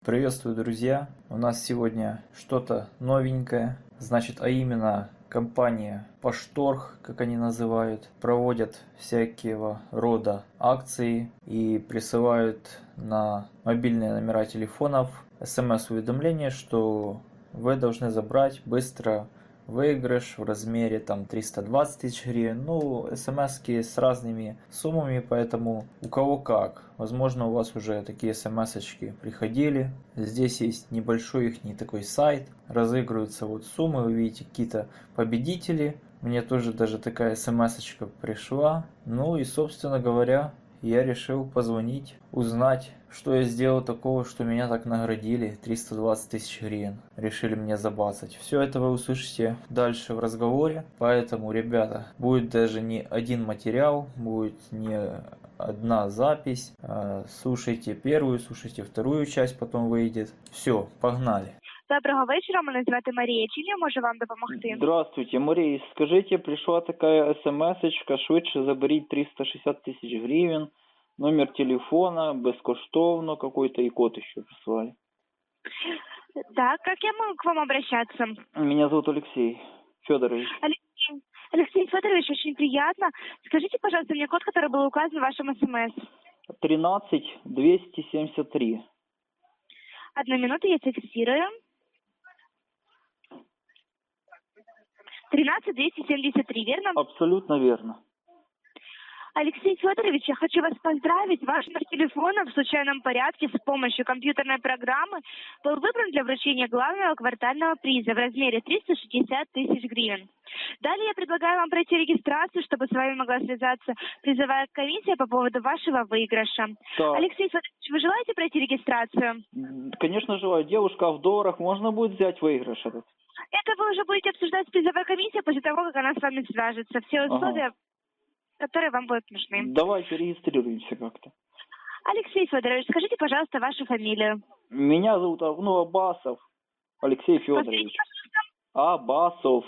Приветствую, друзья! У нас сегодня что-то новенькое, значит, а именно компания Почторг, как они называют, проводят всякого рода акции и присылают на мобильные номера телефонов смс-уведомления, что вы должны забрать быстро выигрыш в размере там 320 тысяч гривен. Ну, смс-ки с разными суммами, поэтому у кого как. Возможно, у вас уже такие смс-очки приходили. Здесь есть небольшой их такой сайт. Разыгрываются вот суммы, вы видите какие-то победители. Мне тоже даже такая смс-очка пришла. Ну и, собственно говоря, я решил позвонить, узнать, что я сделал такого, что меня так наградили 320 тысяч гривен. Решили мне забацать. Все это вы услышите дальше в разговоре. Поэтому, ребята, будет даже не один материал, будет не одна запись. Слушайте первую, слушайте вторую часть, потом выйдет. Все, погнали. Доброго вечора, мене звати Марія. Чим я можу вам допомогти? Здравствуйте, Мария. Скажите, пришла такая смс-очка, швидше заберіть 360 тысяч гривен, номер телефона, безкоштовно, какой-то и код еще прислали. Так, как я могу к вам обращаться? Меня зовут Алексей Федорович. Алексей Федорович, очень приятно. Скажите, пожалуйста, мне код, который был указан в вашем смс. 13273. Одну минуту, я фиксирую. 13273, верно? Абсолютно верно. Алексей Федорович, я хочу вас поздравить. Ваш номер телефона в случайном порядке с помощью компьютерной программы был выбран для вручения главного квартального приза в размере 360 тысяч гривен. Далее я предлагаю вам пройти регистрацию, чтобы с вами могла связаться призовая комиссия по поводу вашего выигрыша. Так. Алексей Федорович, вы желаете пройти регистрацию? Конечно, желаю. Девушка, а в долларах можно будет взять выигрыш этот? Это вы уже будете обсуждать с призовой комиссией после того, как она с вами свяжется. Все условия, которые вам будут нужны. Давайте регистрируемся как-то. Алексей Федорович, скажите, пожалуйста, вашу фамилию. Меня зовут Абасов Алексей Федорович. Абасов.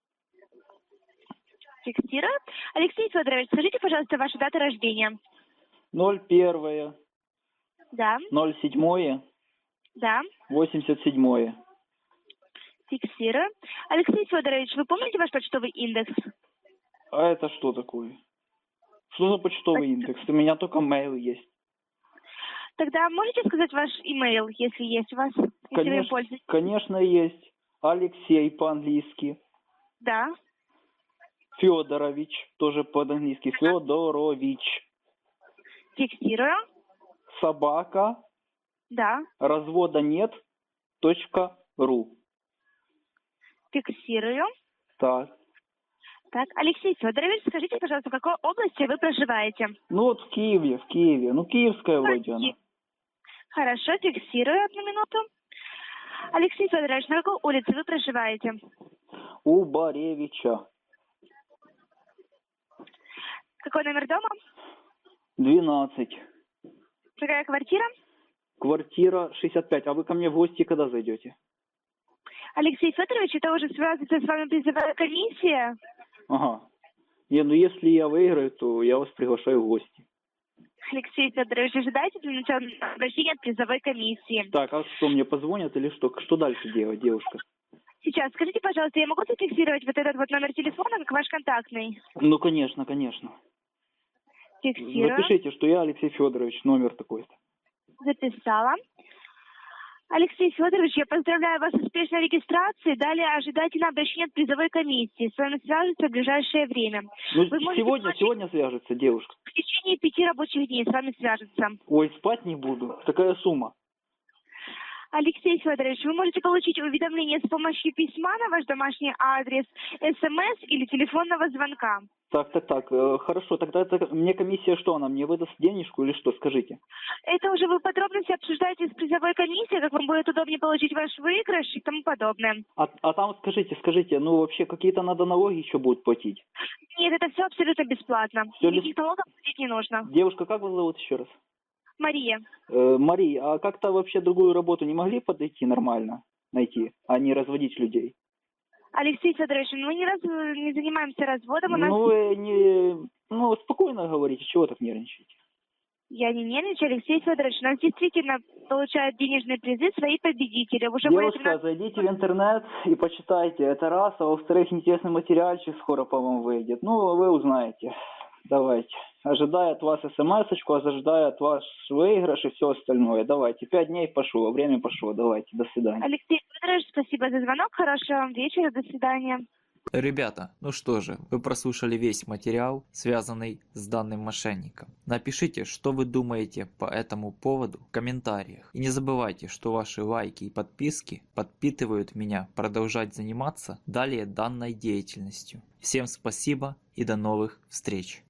Фиксирую. Алексей Федорович, скажите, пожалуйста, вашу дату рождения. 01. Да. 07. Да. 87. Фиксирую. Алексей Федорович, вы помните ваш почтовый индекс? А это что такое? Что за почтовый индекс? У меня только mail есть. Тогда можете сказать ваш имейл, если есть у вас? Если вы пользуетесь? Конечно, есть. Алексей по-английски. Да. Федорович, тоже по-английски. Федорович. Фиксирую. Собака. Да. Развода нет. .ру. Фиксирую. Так. Так, Алексей Федорович, скажите, пожалуйста, в какой области вы проживаете? Ну вот в Киеве. Ну, Киевская вроде она. Хорошо, фиксирую, одну минуту. Алексей Федорович, на какой улице вы проживаете? У Баревича. Какой номер дома? 12. Какая квартира? Квартира 65. А вы ко мне в гости когда зайдете? Алексей Федорович, это уже связывается с вами призовая комиссия. Ага. Не, ну если я выиграю, то я вас приглашаю в гости. Алексей Федорович, ожидайте для начала обращения от призовой комиссии. Так, а что, мне позвонят или что? Что дальше делать, девушка? Сейчас, скажите, пожалуйста, я могу зафиксировать вот этот вот номер телефона как ваш контактный? Ну, конечно, конечно. Фиксирую. Запишите, что я Алексей Федорович, номер такой-то. Записала. Алексей Федорович, я поздравляю вас с успешной регистрацией. Далее ожидайте на обращение от призовой комиссии. С вами свяжутся в ближайшее время. Ну, сегодня свяжется девушка. В течение 5 рабочих дней с вами свяжутся. Ой, спать не буду. Такая сумма. Алексей Федорович, вы можете получить уведомление с помощью письма на ваш домашний адрес, СМС или телефонного звонка. Так. Хорошо, тогда мне комиссия что, она мне выдаст денежку или что, скажите? Это уже вы подробности обсуждаете с призовой комиссией, как вам будет удобнее получить ваш выигрыш и тому подобное. А там скажите, ну вообще какие-то надо налоги еще будут платить? Нет, это все абсолютно бесплатно. Никаких налогов платить не нужно. Девушка, как вас зовут еще раз? Мария. Мария, а как-то вообще другую работу не могли подойти нормально, найти, а не разводить людей? Алексей Федорович, мы не занимаемся разводом. Ну, спокойно говорите, чего так нервничаете? Я не нервничаю, Алексей Федорович. У нас действительно получают денежные призы свои победители. Уже более Девушка, 13... зайдите в интернет и почитайте. Это раз, а во-вторых, интересный материальчик скоро по вам выйдет. Ну, вы узнаете. Давайте. Ожидаю от вас смс-очку, ожидаю от вас выигрыш и все остальное. Давайте. 5 дней пошло, время пошло. Давайте. До свидания. Алексей Федорович, спасибо за звонок. Хорошего вам вечера. До свидания. Ребята, ну что же, вы прослушали весь материал, связанный с данным мошенником. Напишите, что вы думаете по этому поводу в комментариях. И не забывайте, что ваши лайки и подписки подпитывают меня продолжать заниматься далее данной деятельностью. Всем спасибо и до новых встреч!